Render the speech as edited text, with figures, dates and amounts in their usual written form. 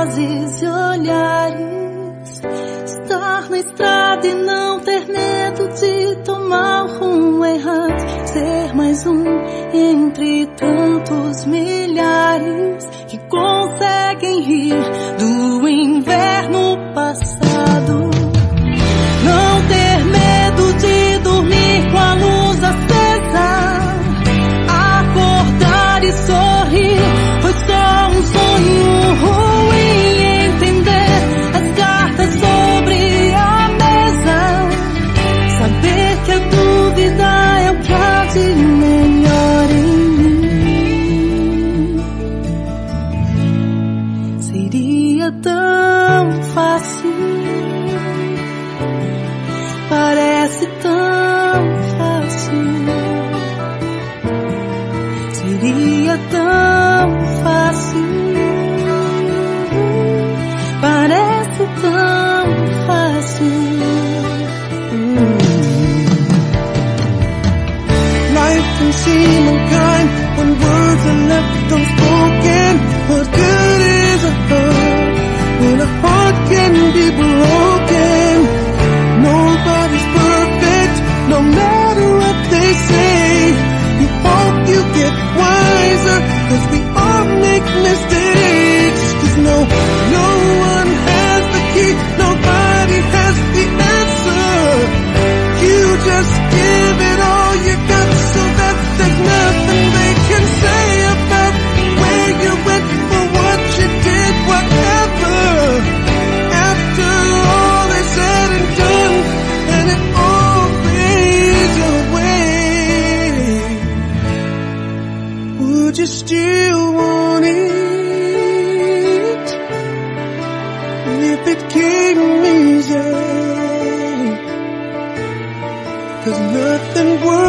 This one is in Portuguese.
vozes e olhares, estar na estrada e não ter medo de tomar o rumo errado, ser mais um entre tantos milhares que conseguem rir do inverno passado. Não ter medo de dormir com a luz acesa, acordar e sorrir, foi só um sonho ruim. Entender as cartas sobre a mesa, saber que a dúvida é o que há de melhor em mim. Seria tão fácil, parece tão fácil. Seria tão fácil, parece tão fácil. Life can seem unkind when words are left unspoken. What good is a hurt when a heart can be broken? Nobody's perfect, no matter what they say. You hope you get wiser, 'cause we all make mistakes. 'Cause no one has the key, nobody has the answer. You just give it all you got, so that there's nothing they can say about where you went or what you did, whatever. After all is said and done, and it all fades away, would you still want it if it came easy? 'Cause nothing works